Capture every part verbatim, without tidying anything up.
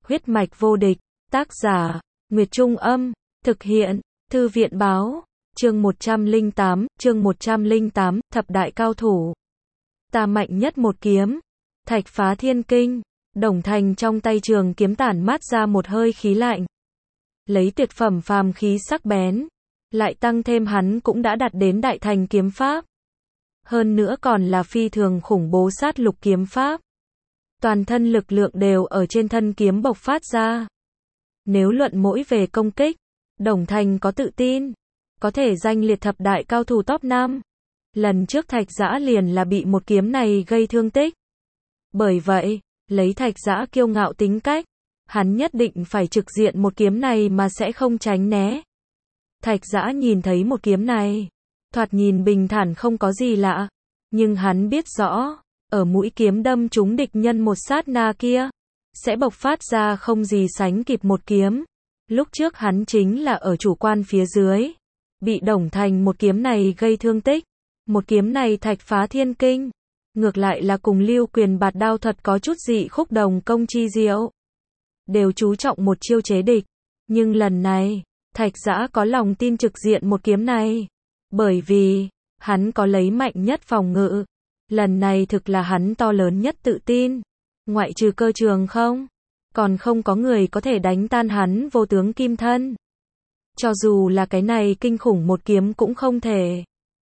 Huyết mạch vô địch, tác giả, Nguyệt Trung Âm, thực hiện, Thư viện Báo, chương một trăm lẻ tám, chương một trăm lẻ tám, thập đại cao thủ. Ta mạnh nhất một kiếm, thạch phá thiên kinh, Đồng Thành trong tay trường kiếm tản mát ra một hơi khí lạnh. Lấy tuyệt phẩm phàm khí sắc bén, lại tăng thêm hắn cũng đã đạt đến đại thành kiếm pháp. Hơn nữa còn là phi thường khủng bố sát lục kiếm pháp. Toàn thân lực lượng đều ở trên thân kiếm bộc phát ra. Nếu luận mỗi về công kích, Đồng Thành có tự tin, có thể danh liệt thập đại cao thủ top năm. Lần trước Thạch Dã liền là bị một kiếm này gây thương tích. Bởi vậy, lấy Thạch Dã kiêu ngạo tính cách, hắn nhất định phải trực diện một kiếm này mà sẽ không tránh né. Thạch Dã nhìn thấy một kiếm này, thoạt nhìn bình thản không có gì lạ, nhưng hắn biết rõ, ở mũi kiếm đâm trúng địch nhân một sát na kia, sẽ bộc phát ra không gì sánh kịp một kiếm. Lúc trước hắn chính là ở chủ quan phía dưới, bị Đồng Thành một kiếm này gây thương tích. Một kiếm này thạch phá thiên kinh, ngược lại là cùng Lưu Quyền bạt đao thuật có chút dị khúc đồng công chi diệu. Đều chú trọng một chiêu chế địch, nhưng lần này, Thạch Dã có lòng tin trực diện một kiếm này, bởi vì, hắn có lấy mạnh nhất phòng ngự. Lần này thực là hắn to lớn nhất tự tin, ngoại trừ Cơ Trường không, còn không có người có thể đánh tan hắn vô tướng kim thân. Cho dù là cái này kinh khủng một kiếm cũng không thể.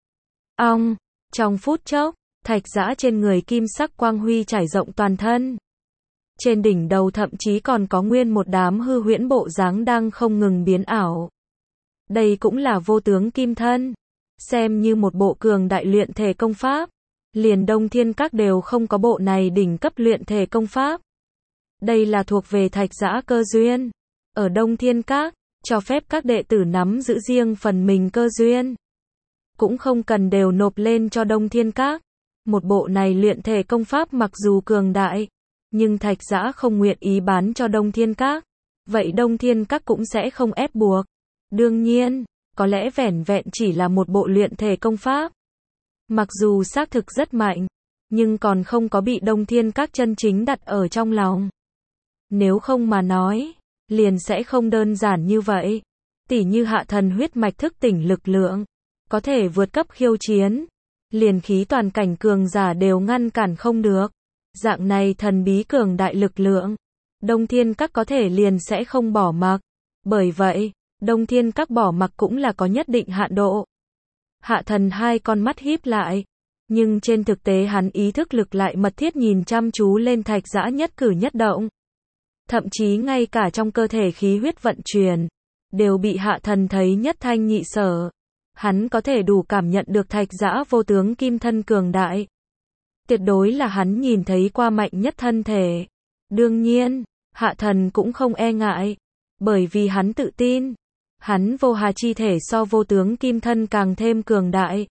Ong, trong phút chốc, Thạch Dã trên người kim sắc quang huy trải rộng toàn thân. Trên đỉnh đầu thậm chí còn có nguyên một đám hư huyễn bộ dáng đang không ngừng biến ảo. Đây cũng là vô tướng kim thân, xem như một bộ cường đại luyện thể công pháp. Liền Đông Thiên Các đều không có bộ này đỉnh cấp luyện thể công pháp. Đây là thuộc về Thạch Dã cơ duyên. Ở Đông Thiên Các, cho phép các đệ tử nắm giữ riêng phần mình cơ duyên. Cũng không cần đều nộp lên cho Đông Thiên Các. Một bộ này luyện thể công pháp mặc dù cường đại, nhưng Thạch Dã không nguyện ý bán cho Đông Thiên Các. Vậy Đông Thiên Các cũng sẽ không ép buộc. Đương nhiên, có lẽ vẻn vẹn chỉ là một bộ luyện thể công pháp. Mặc dù xác thực rất mạnh, nhưng còn không có bị Đông Thiên Các chân chính đặt ở trong lòng. Nếu không mà nói, liền sẽ không đơn giản như vậy. Tỉ như hạ thần huyết mạch thức tỉnh lực lượng, có thể vượt cấp khiêu chiến, liền khí toàn cảnh cường giả đều ngăn cản không được. Dạng này thần bí cường đại lực lượng, Đông Thiên Các có thể liền sẽ không bỏ mặc. Bởi vậy, Đông Thiên Các bỏ mặc cũng là có nhất định hạn độ. Hạ thần hai con mắt híp lại, nhưng trên thực tế hắn ý thức lực lại mật thiết nhìn chăm chú lên Thạch Dã nhất cử nhất động. Thậm chí ngay cả trong cơ thể khí huyết vận chuyển, đều bị hạ thần thấy nhất thanh nhị sở. Hắn có thể đủ cảm nhận được Thạch Dã vô tướng kim thân cường đại. Tuyệt đối là hắn nhìn thấy qua mạnh nhất thân thể. Đương nhiên, hạ thần cũng không e ngại, bởi vì hắn tự tin. Hắn vô hà chi thể so vô tướng kim thân càng thêm cường đại.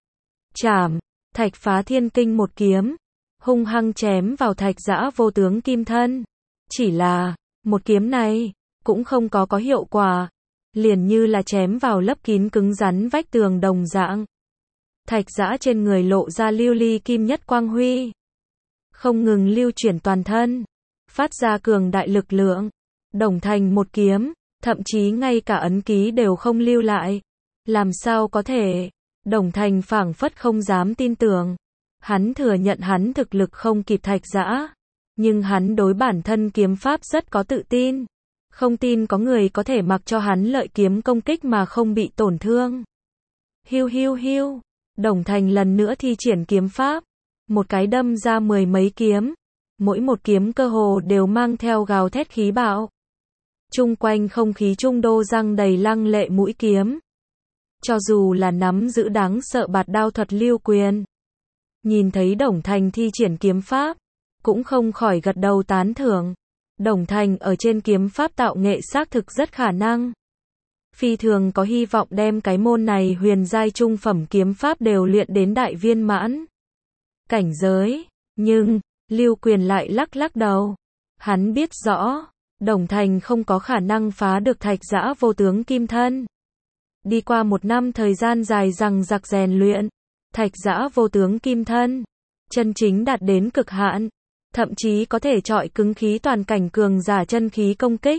Chảm, thạch phá thiên kinh một kiếm, hung hăng chém vào Thạch Dã vô tướng kim thân. Chỉ là, một kiếm này, cũng không có có hiệu quả. Liền như là chém vào lấp kín cứng rắn vách tường đồng dạng. Thạch Dã trên người lộ ra lưu ly kim nhất quang huy. Không ngừng lưu chuyển toàn thân. Phát ra cường đại lực lượng. Đồng Thành một kiếm. Thậm chí ngay cả ấn ký đều không lưu lại. Làm sao có thể? Đồng Thành phảng phất không dám tin tưởng. Hắn thừa nhận hắn thực lực không kịp Thạch Dã. Nhưng hắn đối bản thân kiếm pháp rất có tự tin. Không tin có người có thể mặc cho hắn lợi kiếm công kích mà không bị tổn thương. Hiu hiu hiu. Đồng Thành lần nữa thi triển kiếm pháp. Một cái đâm ra mười mấy kiếm. Mỗi một kiếm cơ hồ đều mang theo gào thét khí bạo. Chung quanh không khí trung đô răng đầy lăng lệ mũi kiếm. Cho dù là nắm giữ đáng sợ bạt đao thuật Lưu Quyền, nhìn thấy Đồng Thành thi triển kiếm pháp, cũng không khỏi gật đầu tán thưởng. Đồng Thành ở trên kiếm pháp tạo nghệ xác thực rất khả năng. Phi thường có hy vọng đem cái môn này huyền giai trung phẩm kiếm pháp đều luyện đến đại viên mãn cảnh giới. Nhưng, Lưu Quyền lại lắc lắc đầu. Hắn biết rõ, Đồng Thành không có khả năng phá được Thạch Dã vô tướng kim thân. Đi qua một năm thời gian dài rằng giặc rèn luyện, Thạch Dã vô tướng kim thân chân chính đạt đến cực hạn. thậm chí có thể chọi cứng khí toàn cảnh cường giả chân khí công kích.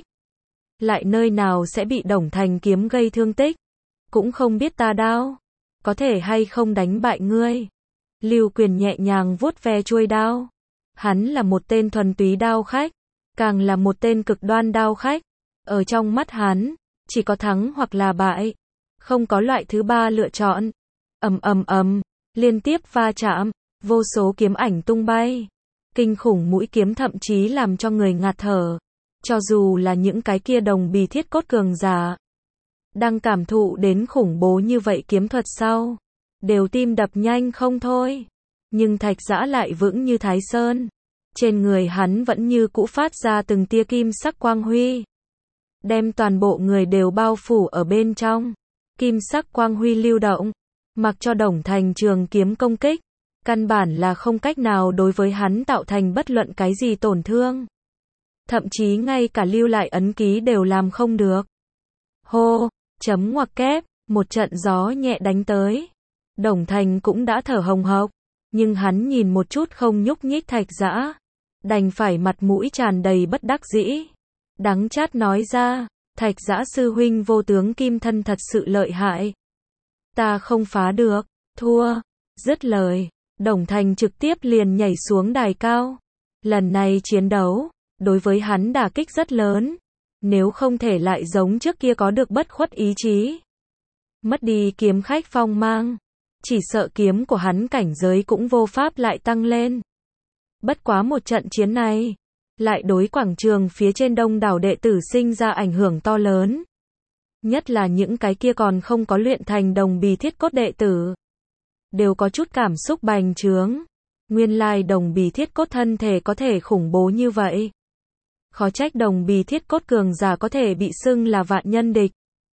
Lại nơi nào sẽ bị Đồng Thành kiếm gây thương tích, cũng không biết ta đao, có thể hay không đánh bại ngươi. Lưu Quyền nhẹ nhàng vuốt ve chuôi đao. Hắn là một tên thuần túy đao khách, càng là một tên cực đoan đao khách. Ở trong mắt hắn, chỉ có thắng hoặc là bại, không có loại thứ ba lựa chọn. Ầm ầm ầm, liên tiếp va chạm, vô số kiếm ảnh tung bay. Kinh khủng mũi kiếm thậm chí làm cho người ngạt thở. Cho dù là những cái kia đồng bì thiết cốt cường giả, đang cảm thụ đến khủng bố như vậy kiếm thuật sau, đều tim đập nhanh không thôi. Nhưng Thạch Dã lại vững như Thái Sơn. Trên người hắn vẫn như cũ phát ra từng tia kim sắc quang huy, đem toàn bộ người đều bao phủ ở bên trong. Kim sắc quang huy lưu động, mặc cho Đồng Thành trường kiếm công kích, căn bản là không cách nào đối với hắn tạo thành bất luận cái gì tổn thương. Thậm chí ngay cả lưu lại ấn ký đều làm không được. Hô, chấm ngoặc kép, một trận gió nhẹ đánh tới. Đồng Thành cũng đã thở hồng hộc, nhưng hắn nhìn một chút không nhúc nhích Thạch Dã, đành phải mặt mũi tràn đầy bất đắc dĩ. Đắng chát nói ra, Thạch Dã sư huynh vô tướng kim thân thật sự lợi hại. Ta không phá được, thua. Dứt lời, Đồng Thành trực tiếp liền nhảy xuống đài cao. Lần này chiến đấu, đối với hắn đả kích rất lớn. Nếu không thể lại giống trước kia có được bất khuất ý chí, mất đi kiếm khách phong mang, chỉ sợ kiếm của hắn cảnh giới cũng vô pháp lại tăng lên. Bất quá một trận chiến này, lại đối quảng trường phía trên đông đảo đệ tử sinh ra ảnh hưởng to lớn. Nhất là những cái kia còn không có luyện thành đồng bì thiết cốt đệ tử, đều có chút cảm xúc bành trướng. Nguyên lai đồng bì thiết cốt thân thể có thể khủng bố như vậy. Khó trách đồng bì thiết cốt cường giả có thể bị xưng là vạn nhân địch.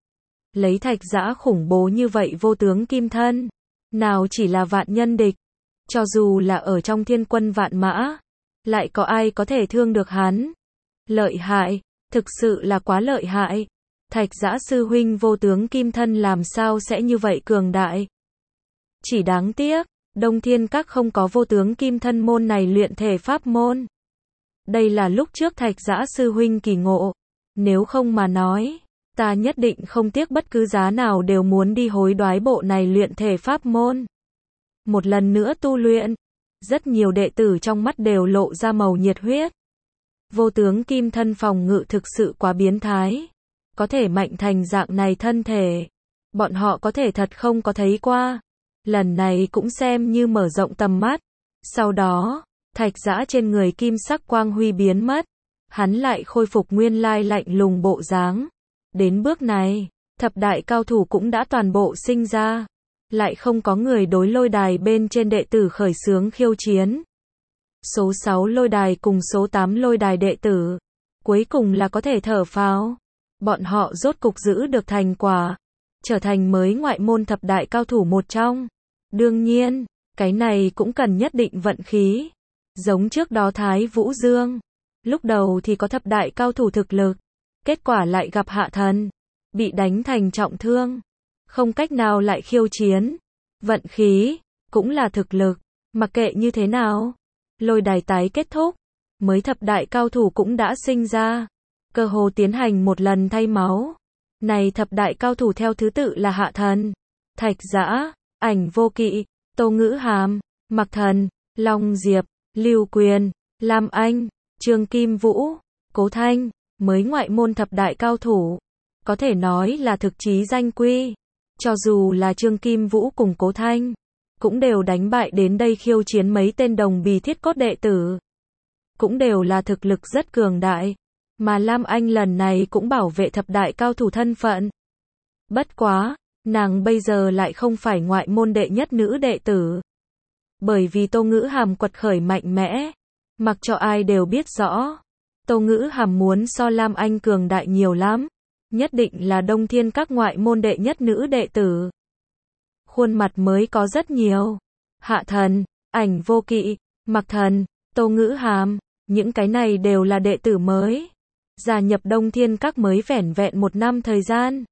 Lấy Thạch Dã khủng bố như vậy vô tướng kim thân, nào chỉ là vạn nhân địch, cho dù là ở trong thiên quân vạn mã, lại có ai có thể thương được hắn. Lợi hại, thực sự là quá lợi hại. Thạch Dã sư huynh vô tướng kim thân làm sao sẽ như vậy cường đại. Chỉ đáng tiếc, Đông Thiên Các không có vô tướng kim thân môn này luyện thể pháp môn. Đây là lúc trước Thạch Dã sư huynh kỳ ngộ. Nếu không mà nói, ta nhất định không tiếc bất cứ giá nào đều muốn đi hối đoái bộ này luyện thể pháp môn. Một lần nữa tu luyện. Rất nhiều đệ tử trong mắt đều lộ ra màu nhiệt huyết. Vô tướng kim thân phòng ngự thực sự quá biến thái. Có thể mạnh thành dạng này thân thể, bọn họ có thể thật không có thấy qua. Lần này cũng xem như mở rộng tầm mắt. Sau đó, Thạch Dã trên người kim sắc quang huy biến mất. Hắn lại khôi phục nguyên lai lạnh lùng bộ dáng. Đến bước này, thập đại cao thủ cũng đã toàn bộ sinh ra. Lại không có người đối lôi đài bên trên đệ tử khởi xướng khiêu chiến. Số sáu lôi đài cùng số tám lôi đài đệ tử, cuối cùng là có thể thở phào. Bọn họ rốt cục giữ được thành quả, trở thành mới ngoại môn thập đại cao thủ một trong. Đương nhiên, cái này cũng cần nhất định vận khí. Giống trước đó Thái Vũ Dương, lúc đầu thì có thập đại cao thủ thực lực, kết quả lại gặp hạ thần, bị đánh thành trọng thương, không cách nào lại khiêu chiến. Vận khí, cũng là thực lực, mặc kệ như thế nào. Lôi đài tái kết thúc, mới thập đại cao thủ cũng đã sinh ra, cơ hồ tiến hành một lần thay máu. Này thập đại cao thủ theo thứ tự là Hạ Thần, Thạch Dã, Ảnh Vô Kỵ, Tô Ngữ Hàm, Mặc Thần, Long Diệp, Lưu Quyền, Lam Anh, Trương Kim Vũ, Cố Thanh, mới ngoại môn thập đại cao thủ. Có thể nói là thực chí danh quy. Cho dù là Trương Kim Vũ cùng Cố Thanh, cũng đều đánh bại đến đây khiêu chiến mấy tên đồng bì thiết cốt đệ tử. Cũng đều là thực lực rất cường đại. Mà Lam Anh lần này cũng bảo vệ thập đại cao thủ thân phận. Bất quá, nàng bây giờ lại không phải ngoại môn đệ nhất nữ đệ tử. Bởi vì Tô Ngữ Hàm quật khởi mạnh mẽ, mặc cho ai đều biết rõ. Tô Ngữ Hàm muốn so Lam Anh cường đại nhiều lắm. Nhất định là Đông Thiên Các ngoại môn đệ nhất nữ đệ tử. Khuôn mặt mới có rất nhiều. Hạ Thần, Ảnh Vô Kỵ, Mặc Thần, Tô Ngữ Hàm, những cái này đều là đệ tử mới. Gia nhập Đông Thiên Các mới vẻn vẹn một năm thời gian.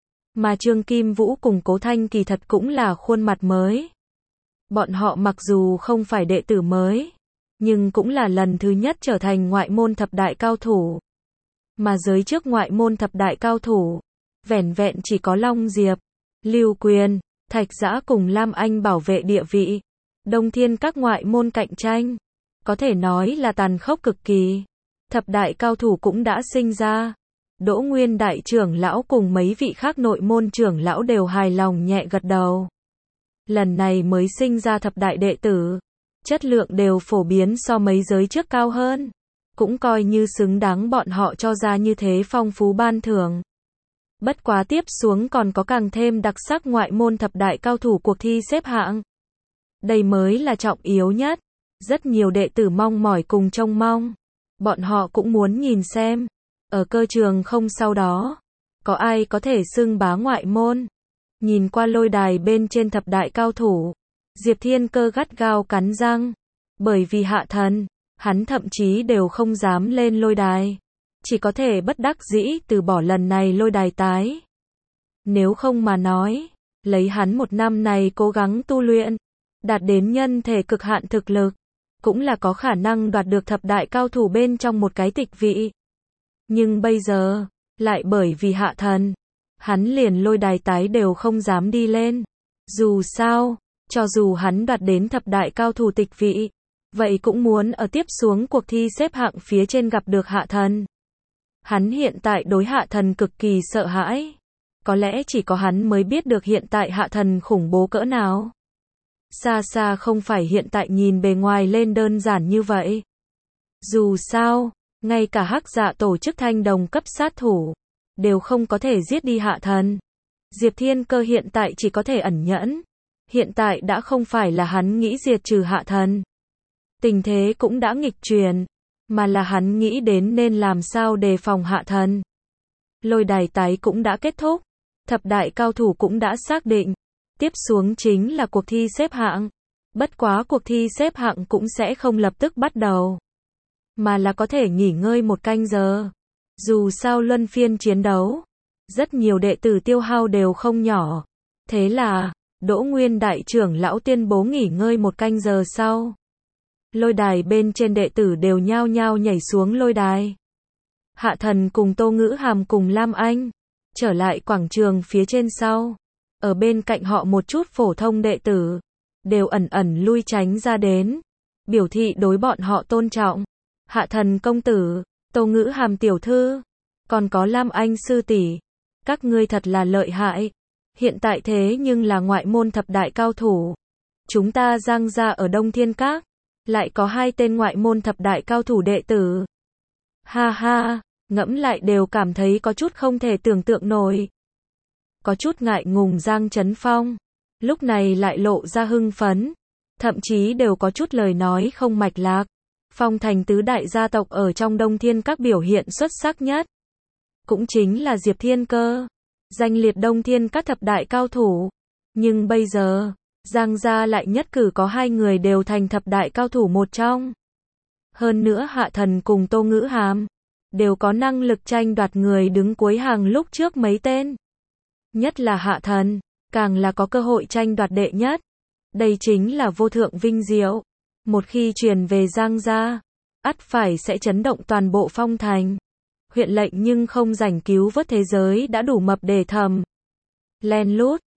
Mà Trương Kim Vũ cùng Cố Thanh kỳ thật cũng là khuôn mặt mới. Bọn họ mặc dù không phải đệ tử mới, nhưng cũng là lần thứ nhất trở thành ngoại môn thập đại cao thủ. Mà giới trước ngoại môn thập đại cao thủ, vẻn vẹn chỉ có Long Diệp, Lưu Quyền, Thạch Giã cùng Lam Anh bảo vệ địa vị. Đông Thiên các ngoại môn cạnh tranh, có thể nói là tàn khốc cực kỳ. Thập đại cao thủ cũng đã sinh ra. Đỗ Nguyên đại trưởng lão cùng mấy vị khác nội môn trưởng lão đều hài lòng nhẹ gật đầu. Lần này mới sinh ra thập đại đệ tử, chất lượng đều phổ biến so mấy giới trước cao hơn. Cũng coi như xứng đáng bọn họ cho ra như thế phong phú ban thưởng. Bất quá tiếp xuống còn có càng thêm đặc sắc ngoại môn thập đại cao thủ cuộc thi xếp hạng. Đây mới là trọng yếu nhất. Rất nhiều đệ tử mong mỏi cùng trông mong. Bọn họ cũng muốn nhìn xem. Ở cơ trường không sau đó, có ai có thể xưng bá ngoại môn. Nhìn qua lôi đài bên trên thập đại cao thủ, Diệp Thiên Cơ gắt gao cắn răng. Bởi vì hạ thần, hắn thậm chí đều không dám lên lôi đài. Chỉ có thể bất đắc dĩ từ bỏ lần này lôi đài tái. Nếu không mà nói, lấy hắn một năm này cố gắng tu luyện, đạt đến nhân thể cực hạn thực lực, cũng là có khả năng đoạt được thập đại cao thủ bên trong một cái tịch vị. Nhưng bây giờ, lại bởi vì hạ thần, hắn liền lôi đài tái đều không dám đi lên. Dù sao, cho dù hắn đoạt đến thập đại cao thủ tịch vị, vậy cũng muốn ở tiếp xuống cuộc thi xếp hạng phía trên gặp được hạ thần. Hắn hiện tại đối hạ thần cực kỳ sợ hãi. Có lẽ chỉ có hắn mới biết được hiện tại hạ thần khủng bố cỡ nào. Xa xa không phải hiện tại nhìn bề ngoài lên đơn giản như vậy. Dù sao, ngay cả Hắc Dạ tổ chức thanh đồng cấp sát thủ, đều không có thể giết đi hạ thần. Diệp Thiên Cơ hiện tại chỉ có thể ẩn nhẫn. Hiện tại đã không phải là hắn nghĩ diệt trừ hạ thần. Tình thế cũng đã nghịch chuyển, mà là hắn nghĩ đến nên làm sao đề phòng hạ thần. Lôi đài tái cũng đã kết thúc, thập đại cao thủ cũng đã xác định. Tiếp xuống chính là cuộc thi xếp hạng. Bất quá cuộc thi xếp hạng cũng sẽ không lập tức bắt đầu, mà là có thể nghỉ ngơi một canh giờ. Dù sao luân phiên chiến đấu, rất nhiều đệ tử tiêu hao đều không nhỏ. Thế là, Đỗ Nguyên đại trưởng lão tuyên bố nghỉ ngơi một canh giờ sau. Lôi đài bên trên đệ tử đều nhao nhao nhảy xuống lôi đài. Hạ thần cùng Tô Ngữ Hàm cùng Lam Anh trở lại quảng trường phía trên sau. Ở bên cạnh họ một chút phổ thông đệ tử đều ẩn ẩn lui tránh ra đến, biểu thị đối bọn họ tôn trọng. Hạ thần công tử, Tô Ngữ Hàm tiểu thư, còn có Lam Anh sư tỷ, các ngươi thật là lợi hại. Hiện tại thế nhưng là ngoại môn thập đại cao thủ. Chúng ta Giang gia ở Đông Thiên Các lại có hai tên ngoại môn thập đại cao thủ đệ tử. Ha ha, ngẫm lại đều cảm thấy có chút không thể tưởng tượng nổi. Có chút ngại ngùng Giang Chấn Phong, lúc này lại lộ ra hưng phấn, thậm chí đều có chút lời nói không mạch lạc. Phong thành tứ đại gia tộc ở trong Đông Thiên Các biểu hiện xuất sắc nhất, cũng chính là Diệp Thiên Cơ, danh liệt Đông Thiên Các thập đại cao thủ. Nhưng bây giờ, Giang gia lại nhất cử có hai người đều thành thập đại cao thủ một trong. Hơn nữa hạ thần cùng Tô Ngữ Hàm đều có năng lực tranh đoạt người đứng cuối hàng lúc trước mấy tên. Nhất là hạ thần, càng là có cơ hội tranh đoạt đệ nhất. Đây chính là vô thượng vinh diệu. Một khi truyền về Giang gia, ắt phải sẽ chấn động toàn bộ Phong thành. Huyện lệnh nhưng không rảnh cứu vớt thế giới đã đủ mập để thầm. Len lút,